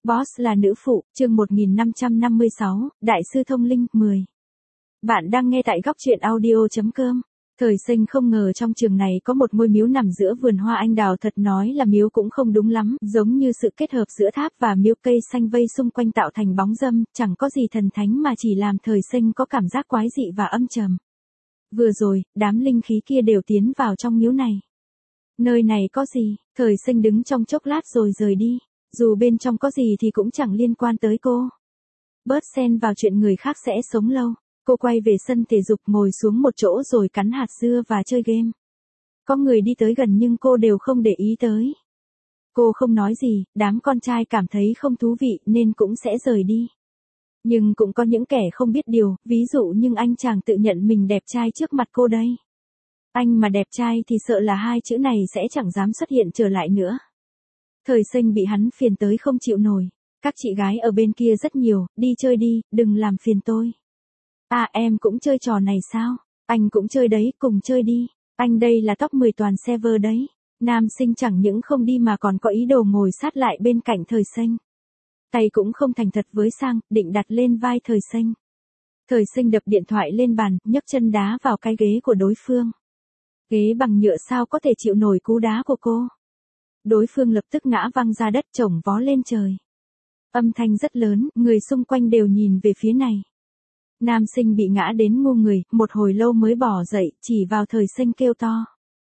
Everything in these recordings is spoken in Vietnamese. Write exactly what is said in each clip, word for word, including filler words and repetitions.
Boss là nữ phụ, chương một nghìn năm trăm năm mươi sáu, Đại sư thông linh, mười. Bạn đang nghe tại góc truyện audio chấm com. Thời sinh không ngờ trong trường này có một ngôi miếu nằm giữa vườn hoa anh đào, thật nói là miếu cũng không đúng lắm, giống như sự kết hợp giữa tháp và miếu, cây xanh vây xung quanh tạo thành bóng râm, chẳng có gì thần thánh mà chỉ làm thời sinh có cảm giác quái dị và âm trầm. Vừa rồi, đám linh khí kia đều tiến vào trong miếu này. Nơi này có gì? Thời sinh đứng trong chốc lát rồi rời đi. Dù bên trong có gì thì cũng chẳng liên quan tới cô. Bớt xen vào chuyện người khác sẽ sống lâu. Cô quay về sân thể dục, ngồi xuống một chỗ rồi cắn hạt dưa và chơi game. Có người đi tới gần nhưng cô đều không để ý tới. Cô không nói gì, đám con trai cảm thấy không thú vị nên cũng sẽ rời đi. Nhưng cũng có những kẻ không biết điều, ví dụ như anh chàng tự nhận mình đẹp trai trước mặt cô đây. Anh mà đẹp trai thì sợ là hai chữ này sẽ chẳng dám xuất hiện trở lại nữa. Thời sinh bị hắn phiền tới không chịu nổi. Các chị gái ở bên kia rất nhiều, đi chơi đi, đừng làm phiền tôi. À, em cũng chơi trò này sao? Anh cũng chơi đấy, cùng chơi đi. Anh đây là top mười toàn server đấy. Nam sinh chẳng những không đi mà còn có ý đồ ngồi sát lại bên cạnh thời sinh. Tay cũng không thành thật với sang, định đặt lên vai thời sinh. Thời sinh đập điện thoại lên bàn, nhấc chân đá vào cái ghế của đối phương. Ghế bằng nhựa sao có thể chịu nổi cú đá của cô. Đối phương lập tức ngã văng ra đất, chổng vó lên trời. Âm thanh rất lớn, người xung quanh đều nhìn về phía này. Nam sinh bị ngã đến ngu người, một hồi lâu mới bỏ dậy, chỉ vào thời sinh kêu to.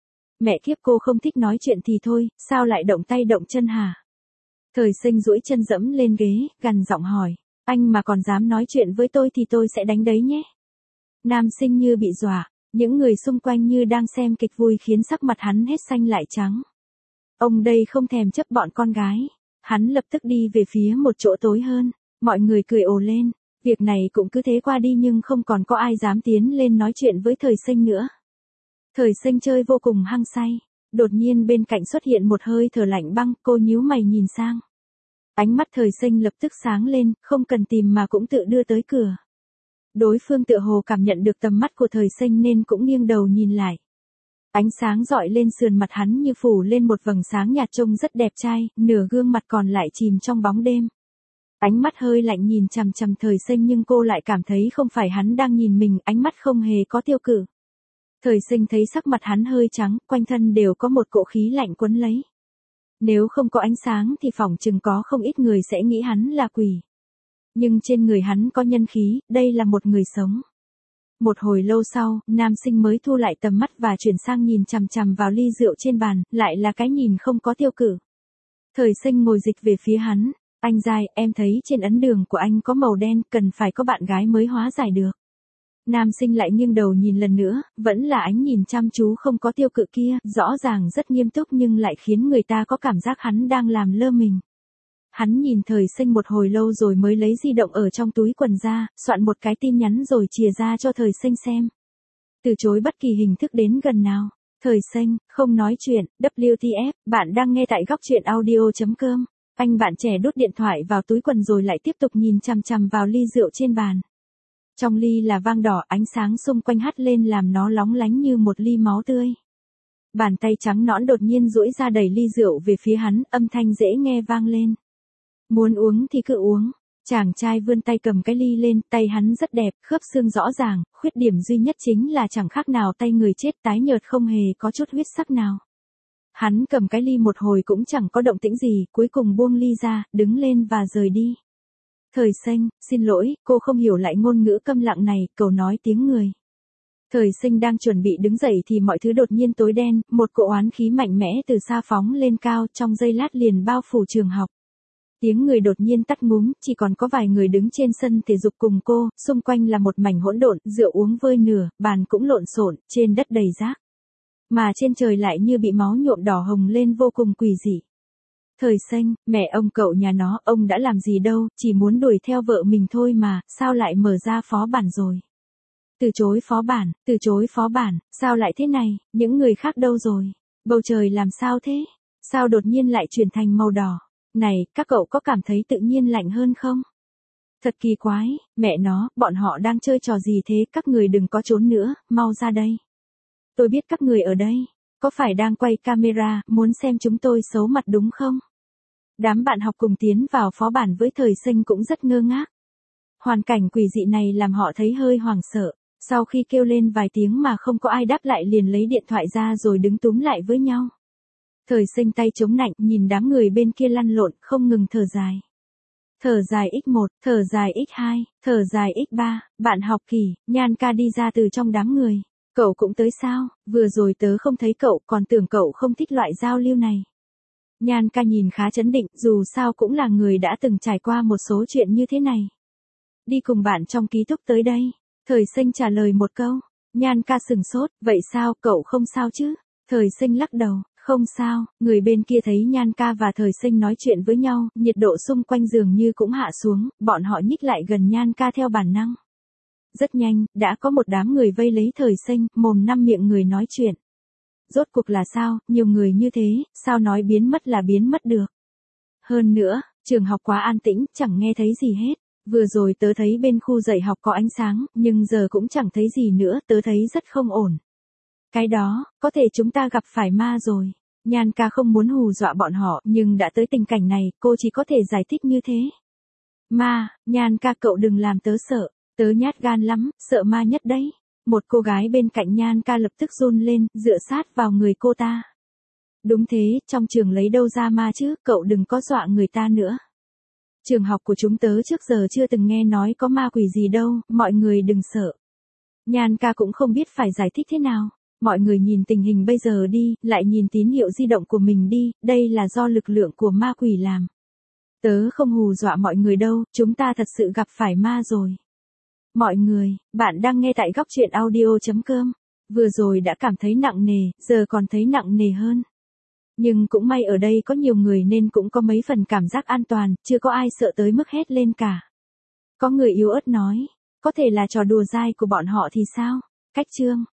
Mẹ kiếp, cô không thích nói chuyện thì thôi, sao lại động tay động chân hả? Thời sinh duỗi chân dẫm lên ghế, gằn giọng hỏi. Anh mà còn dám nói chuyện với tôi thì tôi sẽ đánh đấy nhé. Nam sinh như bị dọa, những người xung quanh như đang xem kịch vui khiến sắc mặt hắn hết xanh lại trắng. Ông đây không thèm chấp bọn con gái. Hắn lập tức đi về phía một chỗ tối hơn. Mọi người cười ồ lên. Việc này cũng cứ thế qua đi nhưng không còn có ai dám tiến lên nói chuyện với thời sinh nữa. Thời sinh chơi vô cùng hăng say. Đột nhiên bên cạnh xuất hiện một hơi thở lạnh băng, cô nhíu mày nhìn sang. Ánh mắt thời sinh lập tức sáng lên, không cần tìm mà cũng tự đưa tới cửa. Đối phương tựa hồ cảm nhận được tầm mắt của thời sinh nên cũng nghiêng đầu nhìn lại. Ánh sáng rọi lên sườn mặt hắn như phủ lên một vầng sáng nhạt, trông rất đẹp trai, nửa gương mặt còn lại chìm trong bóng đêm. Ánh mắt hơi lạnh nhìn chằm chằm thời sinh nhưng cô lại cảm thấy không phải hắn đang nhìn mình, ánh mắt không hề có tiêu cự. Thời sinh thấy sắc mặt hắn hơi trắng, quanh thân đều có một cỗ khí lạnh quấn lấy. Nếu không có ánh sáng thì phỏng chừng có không ít người sẽ nghĩ hắn là quỷ. Nhưng trên người hắn có nhân khí, đây là một người sống. Một hồi lâu sau, nam sinh mới thu lại tầm mắt và chuyển sang nhìn chằm chằm vào ly rượu trên bàn, lại là cái nhìn không có tiêu cự. Thời sinh ngồi dịch về phía hắn. Anh giai, em thấy trên ấn đường của anh có màu đen, cần phải có bạn gái mới hóa giải được. Nam sinh lại nghiêng đầu nhìn lần nữa, vẫn là ánh nhìn chăm chú không có tiêu cự kia, rõ ràng rất nghiêm túc nhưng lại khiến người ta có cảm giác hắn đang làm lơ mình. Hắn nhìn thời sinh một hồi lâu rồi mới lấy di động ở trong túi quần ra, soạn một cái tin nhắn rồi chìa ra cho thời sinh xem. Từ chối bất kỳ hình thức đến gần nào. Thời sinh, không nói chuyện, W T F, bạn đang nghe tại góc truyện audio chấm com. Anh bạn trẻ đút điện thoại vào túi quần rồi lại tiếp tục nhìn chằm chằm vào ly rượu trên bàn. Trong ly là vang đỏ, ánh sáng xung quanh hắt lên làm nó lóng lánh như một ly máu tươi. Bàn tay trắng nõn đột nhiên duỗi ra đẩy ly rượu về phía hắn, âm thanh dễ nghe vang lên. Muốn uống thì cứ uống. Chàng trai vươn tay cầm cái ly lên, tay hắn rất đẹp, khớp xương rõ ràng, khuyết điểm duy nhất chính là chẳng khác nào tay người chết, tái nhợt không hề có chút huyết sắc nào. Hắn cầm cái ly một hồi cũng chẳng có động tĩnh gì, cuối cùng buông ly ra, đứng lên và rời đi. Thời sinh, xin lỗi, cô không hiểu lại ngôn ngữ câm lặng này, cầu nói tiếng người. Thời sinh đang chuẩn bị đứng dậy thì mọi thứ đột nhiên tối đen, một cỗ oán khí mạnh mẽ từ xa phóng lên cao, trong giây lát liền bao phủ trường học. Tiếng người đột nhiên tắt ngúm, chỉ còn có vài người đứng trên sân thể dục cùng cô, xung quanh là một mảnh hỗn độn, rượu uống vơi nửa, bàn cũng lộn xộn, trên đất đầy rác. Mà trên trời lại như bị máu nhuộm đỏ hồng lên vô cùng quỷ dị. Thời sinh, mẹ ông cậu nhà nó, ông đã làm gì đâu, chỉ muốn đuổi theo vợ mình thôi mà, sao lại mở ra phó bản rồi? Từ chối phó bản, từ chối phó bản, sao lại thế này, những người khác đâu rồi? Bầu trời làm sao thế? Sao đột nhiên lại chuyển thành màu đỏ? Này, các cậu có cảm thấy tự nhiên lạnh hơn không? Thật kỳ quái, mẹ nó, bọn họ đang chơi trò gì thế, các người đừng có trốn nữa, mau ra đây. Tôi biết các người ở đây, có phải đang quay camera, muốn xem chúng tôi xấu mặt đúng không? Đám bạn học cùng tiến vào phó bản với Thời Sinh cũng rất ngơ ngác. Hoàn cảnh quỷ dị này làm họ thấy hơi hoảng sợ. Sau khi kêu lên vài tiếng mà không có ai đáp lại liền lấy điện thoại ra rồi đứng túm lại với nhau. Thời Sinh tay chống nạnh nhìn đám người bên kia lăn lộn không ngừng thở dài. Thở dài x một, thở dài x hai, thở dài x ba, bạn học Kỳ, Nhan ca đi ra từ trong đám người. Cậu cũng tới sao, vừa rồi tớ không thấy cậu còn tưởng cậu không thích loại giao lưu này. Nhan ca nhìn khá trấn định, dù sao cũng là người đã từng trải qua một số chuyện như thế này. Đi cùng bạn trong ký túc tới đây. Thời Sinh trả lời một câu. Nhan ca sừng sốt, vậy sao, cậu không sao chứ? Thời Sinh lắc đầu, không sao, người bên kia thấy Nhan ca và Thời Sinh nói chuyện với nhau, nhiệt độ xung quanh dường như cũng hạ xuống, bọn họ nhích lại gần Nhan ca theo bản năng. Rất nhanh, đã có một đám người vây lấy Thời Sinh, mồm năm miệng người nói chuyện. Rốt cuộc là sao, nhiều người như thế, sao nói biến mất là biến mất được. Hơn nữa, trường học quá an tĩnh, chẳng nghe thấy gì hết. Vừa rồi tớ thấy bên khu dạy học có ánh sáng, nhưng giờ cũng chẳng thấy gì nữa, tớ thấy rất không ổn. Cái đó, có thể chúng ta gặp phải ma rồi. Nhan ca không muốn hù dọa bọn họ, nhưng đã tới tình cảnh này, cô chỉ có thể giải thích như thế. Ma, Nhan ca cậu đừng làm tớ sợ, tớ nhát gan lắm, sợ ma nhất đấy. Một cô gái bên cạnh Nhan ca lập tức run lên, dựa sát vào người cô ta. Đúng thế, trong trường lấy đâu ra ma chứ, cậu đừng có dọa người ta nữa. Trường học của chúng tớ trước giờ chưa từng nghe nói có ma quỷ gì đâu, mọi người đừng sợ. Nhan ca cũng không biết phải giải thích thế nào. Mọi người nhìn tình hình bây giờ đi, lại nhìn tín hiệu di động của mình đi, đây là do lực lượng của ma quỷ làm. Tớ không hù dọa mọi người đâu, chúng ta thật sự gặp phải ma rồi. Mọi người, bạn đang nghe tại góc truyện audio chấm com. Vừa rồi đã cảm thấy nặng nề, giờ còn thấy nặng nề hơn. Nhưng cũng may ở đây có nhiều người nên cũng có mấy phần cảm giác an toàn, chưa có ai sợ tới mức hét lên cả. Có người yếu ớt nói, có thể là trò đùa dai của bọn họ thì sao? Cách chương